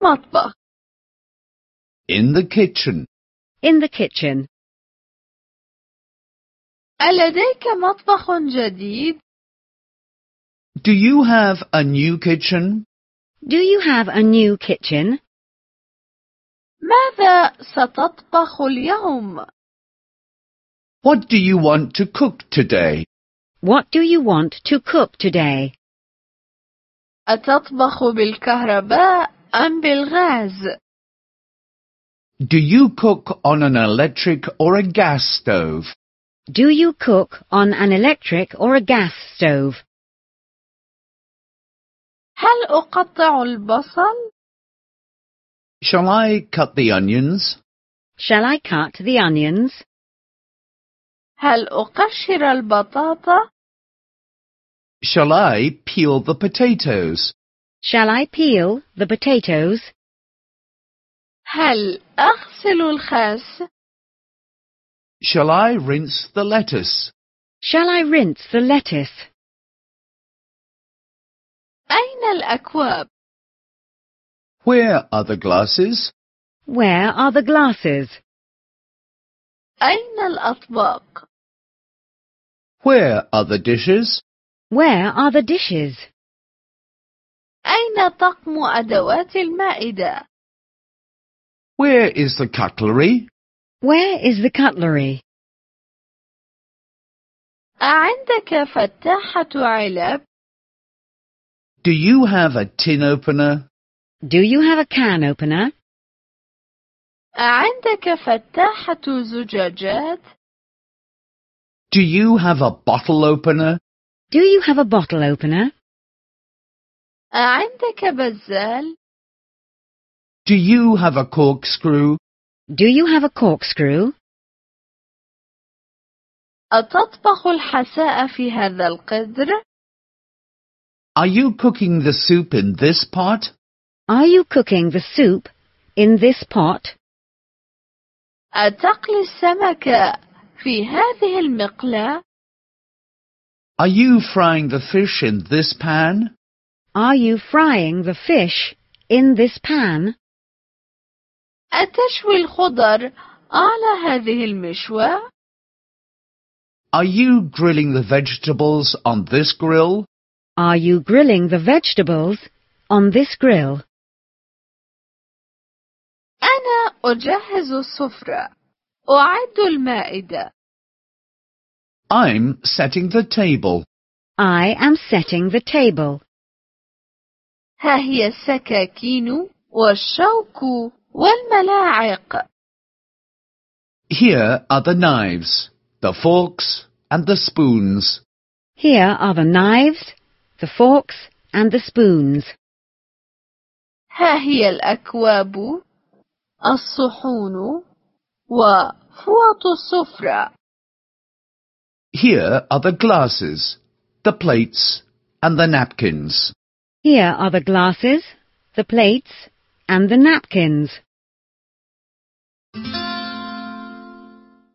المطبخ. In the kitchen. In the kitchen. ألديك مطبخ جديد؟ Do you have a new kitchen? Do you have a new kitchen? ماذا ستطبخ اليوم؟ What do you want to cook today? What do you want to cook today? أتطبخ بالكهرباء أم بالغاز؟ Do you cook on an electric or a gas stove? Do you cook on an electric or a gas stove? هل أقطع البصل؟ Shall I cut the onions? Shall I cut the onions? هل أقشر البطاطا؟ Shall I peel the potatoes? Shall I peel the potatoes? هل أغسل الخس؟ Shall I rinse the lettuce? Shall I rinse the lettuce? أين الأكواب؟ Where are the glasses? Where are the glasses? أين الأطباق؟ Where are the dishes? Where are the dishes? أين طقم أدوات المائدة؟ Where is the cutlery? Where is the cutlery? أعندك فتاحة علب؟ Do you have a tin opener? Do you have a can opener? أعندك فتاحة زجاجات؟ Do you have a bottle opener? Do you have a bottle opener? أعندك بزال؟ Do you have a corkscrew? Do you have a corkscrew? أتطبخ الحساء في هذا القدر؟ Are you cooking the soup in this pot? Are you cooking the soup in this pot? أتقلي السمك في هذه المقلاة؟ Are you frying the fish in this pan? Are you frying the fish in this pan? أتشوي الخضر على هذه المشوى؟ Are you grilling the vegetables on this grill? Are you grilling the vegetables on this grill? أنا أجهز السفرة. أعد المائدة. I'm setting the table. I am setting the table. ها هي السكاكين والشوك والملاعق. Here are the knives, the forks, and the spoons. Here are the knives, the forks, and the spoons. ها هي الأكواب، الصحون، وفوط السفرة. Here are the glasses, the plates, and the napkins. Here are the glasses, the plates, and the napkins.